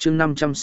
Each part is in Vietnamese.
chương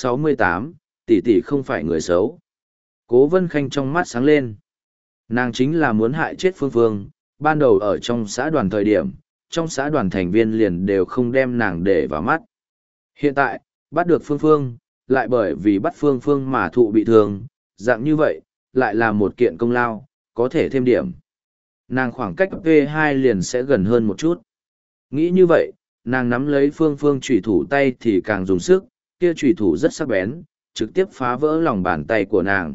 568, tỷ tỷ không phải người xấu. Cố Vân Khanh trong mắt sáng lên. Nàng chính là muốn hại chết Phương Phương, ban đầu ở trong xã đoàn thời điểm, trong xã đoàn thành viên liền đều không đem nàng để vào mắt. Hiện tại, bắt được Phương Phương, lại bởi vì bắt Phương Phương mà thụ bị thương, dạng như vậy, lại là một kiện công lao, có thể thêm điểm. Nàng khoảng cách P2 liền sẽ gần hơn một chút. Nghĩ như vậy, nàng nắm lấy Phương Phương chủy thủ tay thì càng dùng sức, kia chủy thủ rất sắc bén, trực tiếp phá vỡ lòng bàn tay của nàng.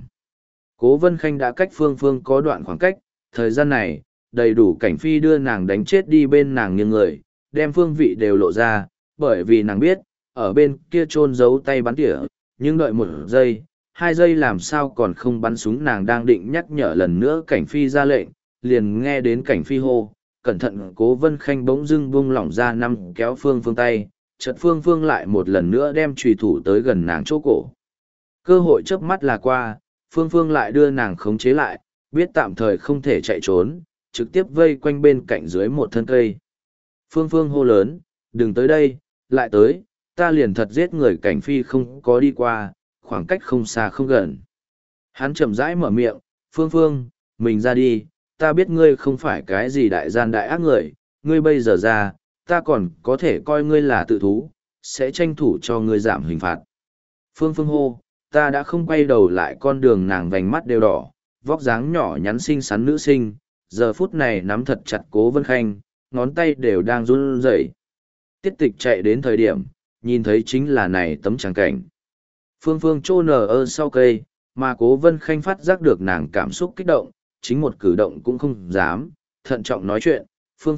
Cố Vân Khanh đã cách Phương Phương có đoạn khoảng cách, thời gian này, đầy đủ cảnh phi đưa nàng đánh chết đi bên nàng nghiêng người, đem phương vị đều lộ ra, bởi vì nàng biết, ở bên kia chôn giấu tay bắn tỉa, nhưng đợi 1 giây, 2 giây làm sao còn không bắn súng, nàng đang định nhắc nhở lần nữa cảnh phi ra lệnh, liền nghe đến cảnh phi hô, cẩn thận. Cố Vân Khanh bỗng dưng buông lỏng ra kéo Phương Phương tay, chợt Phương Phương lại một lần nữa đem chùy thủ tới gần nàng chỗ cổ. Cơ hội chớp mắt là qua, Phương Phương lại đưa nàng khống chế lại, biết tạm thời không thể chạy trốn, trực tiếp vây quanh bên cạnh dưới một thân cây. Phương Phương hô lớn, đừng tới đây, lại tới, ta liền thật giết người. Cảnh phi không có đi qua, khoảng cách không xa không gần. Hắn chậm rãi mở miệng, Phương Phương, mình ra đi, ta biết ngươi không phải cái gì đại gian đại ác người, ngươi bây giờ ra, ta còn có thể coi ngươi là tự thú, sẽ tranh thủ cho ngươi giảm hình phạt. Phương Phương hô, ta đã không quay đầu lại. Con đường nàng vành mắt đều đỏ, vóc dáng nhỏ nhắn xinh xắn nữ sinh, giờ phút này nắm thật chặt Cố Vân Khanh, ngón tay đều đang run rẩy. Tiết Tịch chạy đến thời điểm, nhìn thấy chính là này tấm tràng cảnh. Phương Phương chô nở sau cây, mà Cố Vân Khanh phát giác được nàng cảm xúc kích động, chính một cử động cũng không dám, thận trọng nói chuyện,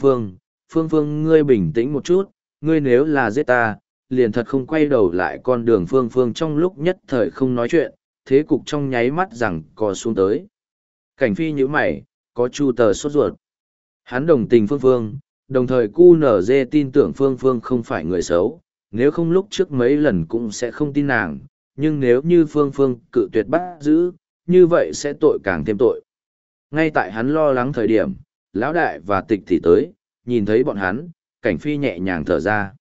Phương Phương ngươi bình tĩnh một chút, ngươi nếu là giết ta, liền thật không quay đầu lại. Con đường Phương Phương trong lúc nhất thời không nói chuyện, thế cục trong nháy mắt rằng co xuống tới. Cảnh phi nhíu mày, có chu tờ sốt ruột. Hắn đồng tình Phương Phương, đồng thời QNZ tin tưởng Phương Phương không phải người xấu, nếu không lúc trước mấy lần cũng sẽ không tin nàng, nhưng nếu như Phương Phương cự tuyệt bắt giữ, như vậy sẽ tội càng thêm tội. Ngay tại hắn lo lắng thời điểm, Lão Đại và Tịch thì tới, nhìn thấy bọn hắn, Cảnh phi nhẹ nhàng thở ra.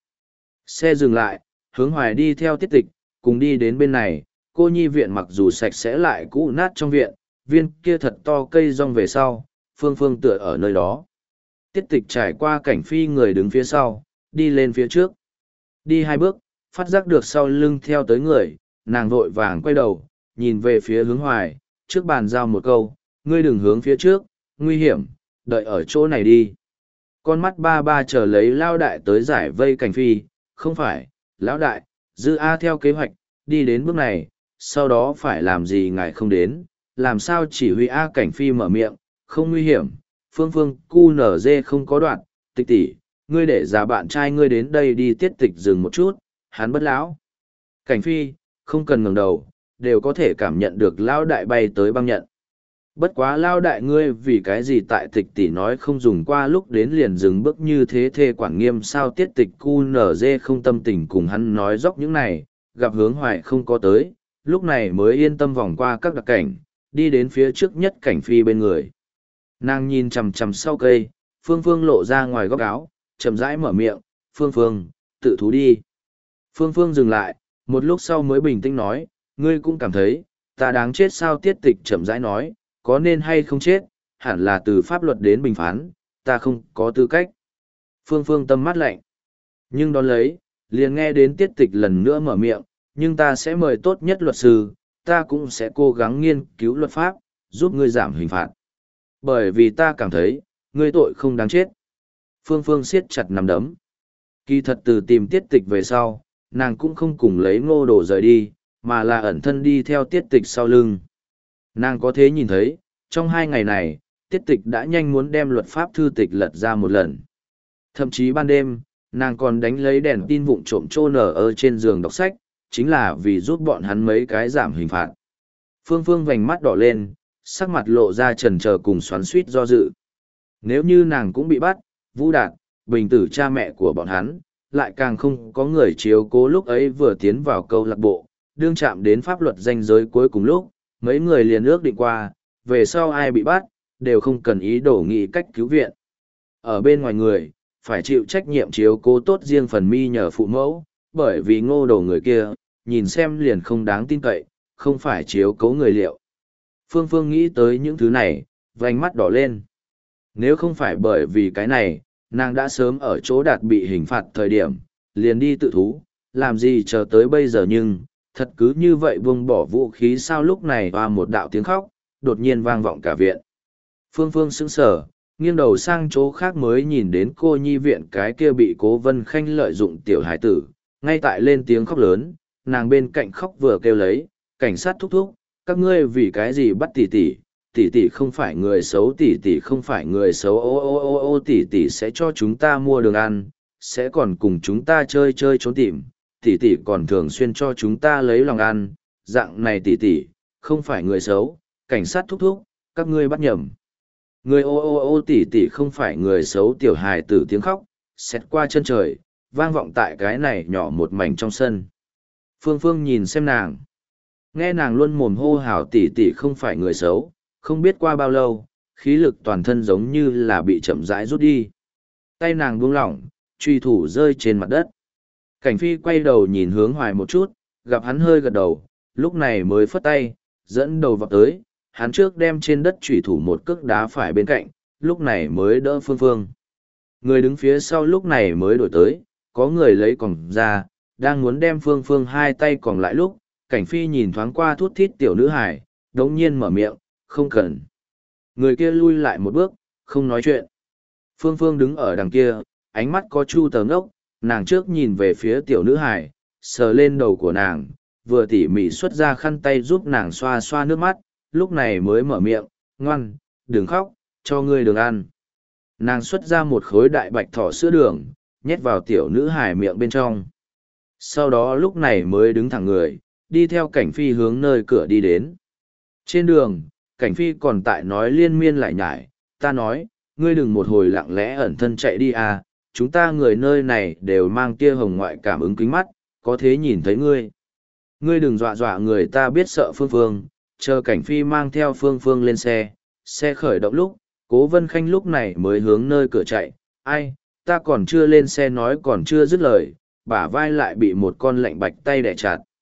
Xe dừng lại, Hướng Hoài đi theo Tiết Tịch, cùng đi đến bên này. Cô nhi viện mặc dù sạch sẽ lại cũ nát trong viện, viên kia thật to cây rong về sau, Phương Phương tựa ở nơi đó. Tiết Tịch trải qua Cảnh phi người đứng phía sau, đi lên phía trước. Đi 2 bước, phát giác được sau lưng theo tới người, nàng vội vàng quay đầu, nhìn về phía Hướng Hoài, trước bàn giao một câu, ngươi đừng hướng phía trước, nguy hiểm, đợi ở chỗ này đi. Con mắt ba chờ lấy Lão Đại tới giải vây Cảnh phi, không phải, Lão Đại, Dư A theo kế hoạch, đi đến bước này, sau đó phải làm gì ngài không đến, làm sao chỉ huy A. Cảnh phi mở miệng, không nguy hiểm, Phương Phương QNZ không có đoạn, Tịch tỷ, ngươi để già bạn trai ngươi đến đây đi. Tiết Tịch dừng một chút, hắn bất lão. Cảnh phi, không cần ngẩng đầu, đều có thể cảm nhận được Lão Đại bay tới băng nhận. Bất quá Lão Đại ngươi vì cái gì tại Tịch tỷ nói không dùng qua lúc đến liền dừng bước như thế, thê quản nghiêm sao? Tiết Tịch QNZ không tâm tình cùng hắn nói dốc những này, gặp Hướng Hoài không có tới, lúc này mới yên tâm vòng qua các đặc cảnh, đi đến phía trước nhất Cảnh phi bên người. Nàng nhìn chằm chằm sau cây, Phương Phương lộ ra ngoài góc áo, chậm rãi mở miệng, Phương Phương, tự thú đi. Phương Phương dừng lại, một lúc sau mới bình tĩnh nói, ngươi cũng cảm thấy, ta đáng chết sao? Tiết Tịch chậm rãi nói, có nên hay không chết, hẳn là từ pháp luật đến bình phán, ta không có tư cách. Phương Phương tâm mắt lạnh. Nhưng đón lấy, liền nghe đến Tiết Tịch lần nữa mở miệng, nhưng ta sẽ mời tốt nhất luật sư, ta cũng sẽ cố gắng nghiên cứu luật pháp, giúp ngươi giảm hình phạt. Bởi vì ta cảm thấy, ngươi tội không đáng chết. Phương Phương siết chặt nắm đấm. Kỳ thật từ tìm Tiết Tịch về sau, nàng cũng không cùng lấy Ngô Đồ rời đi, mà là ẩn thân đi theo Tiết Tịch sau lưng. Nàng có thế nhìn thấy, trong 2 ngày này, Tiết Tịch đã nhanh muốn đem luật pháp thư tịch lật ra một lần. Thậm chí ban đêm, nàng còn đánh lấy đèn tin vụng trộm trô nở ở trên giường đọc sách, chính là vì giúp bọn hắn mấy cái giảm hình phạt. Phương Phương vành mắt đỏ lên, sắc mặt lộ ra chần chờ cùng xoắn xuýt do dự. Nếu như nàng cũng bị bắt, Vũ Đạt, Bình Tử cha mẹ của bọn hắn, lại càng không có người chiếu cố. Lúc ấy vừa tiến vào câu lạc bộ, đương chạm đến pháp luật ranh giới cuối cùng lúc, mấy người liền ước định qua, về sau ai bị bắt, đều không cần ý đồ nghị cách cứu viện. Ở bên ngoài người, phải chịu trách nhiệm chiếu cố tốt riêng phần mi nhờ phụ mẫu, bởi vì Ngô Đồ người kia, nhìn xem liền không đáng tin cậy, không phải chiếu cố người liệu. Phương Phương nghĩ tới những thứ này, vành mắt đỏ lên. Nếu không phải bởi vì cái này, nàng đã sớm ở chỗ đạt bị hình phạt thời điểm, liền đi tự thú, làm gì chờ tới bây giờ nhưng, thật cứ như vậy buông bỏ vũ khí sao lúc này và một đạo tiếng khóc, đột nhiên vang vọng cả viện. Phương Phương sững sờ, nghiêng đầu sang chỗ khác mới nhìn đến cô nhi viện cái kia bị Cố Vân Khanh lợi dụng tiểu hải tử, ngay tại lên tiếng khóc lớn, nàng bên cạnh khóc vừa kêu lấy, cảnh sát thúc thúc, các ngươi vì cái gì bắt tỷ tỷ, tỷ tỷ không phải người xấu, tỷ tỷ không phải người xấu, ô ô ô ô tỷ tỷ sẽ cho chúng ta mua đường ăn, sẽ còn cùng chúng ta chơi chơi trốn tìm, tỷ tỷ còn thường xuyên cho chúng ta lấy lòng ăn, dạng này tỷ tỷ, không phải người xấu, cảnh sát thúc thúc, các ngươi bắt nhầm. Người ô ô ô tỷ tỷ không phải người xấu, tiểu hài tử tiếng khóc, xẹt qua chân trời, vang vọng tại cái này nhỏ một mảnh trong sân. Phương Phương nhìn xem nàng. Nghe nàng luôn mồm hô hào tỷ tỷ không phải người xấu, không biết qua bao lâu, khí lực toàn thân giống như là bị chậm rãi rút đi. Tay nàng buông lỏng, truy thủ rơi trên mặt đất. Cảnh Phi quay đầu nhìn hướng Hoài một chút, gặp hắn hơi gật đầu, lúc này mới phất tay, dẫn đầu vào tới, hắn trước đem trên đất truy thủ một cước đá phải bên cạnh, lúc này mới đỡ Phương Phương. Người đứng phía sau lúc này mới đổi tới, có người lấy còng ra, đang muốn đem Phương Phương hai tay còng lại lúc, Cảnh Phi nhìn thoáng qua thút thít tiểu nữ hải, đống nhiên mở miệng, không cần. Người kia lui lại một bước, không nói chuyện. Phương Phương đứng ở đằng kia, ánh mắt có chu tờ ngốc, nàng trước nhìn về phía tiểu nữ hải, sờ lên đầu của nàng, vừa tỉ mỉ xuất ra khăn tay giúp nàng xoa xoa nước mắt, lúc này mới mở miệng, ngoan, đừng khóc, cho ngươi đường ăn. Nàng xuất ra một khối đại bạch thỏ sữa đường, nhét vào tiểu nữ hải miệng bên trong. Sau đó lúc này mới đứng thẳng người, đi theo Cảnh Phi hướng nơi cửa đi đến. Trên đường, Cảnh Phi còn tại nói liên miên lại nhải, ta nói, ngươi đừng một hồi lặng lẽ ẩn thân chạy đi à, chúng ta người nơi này đều mang tia hồng ngoại cảm ứng kính mắt, có thế nhìn thấy ngươi. Ngươi đừng dọa dọa người ta biết sợ Phương Phương, chờ Cảnh Phi mang theo Phương Phương lên xe, xe khởi động lúc, Cố Vân Khanh lúc này mới hướng nơi cửa chạy, ai, ta còn chưa lên xe nói còn chưa dứt lời, bả vai lại bị một con lạnh bạch tay đẻ chặt.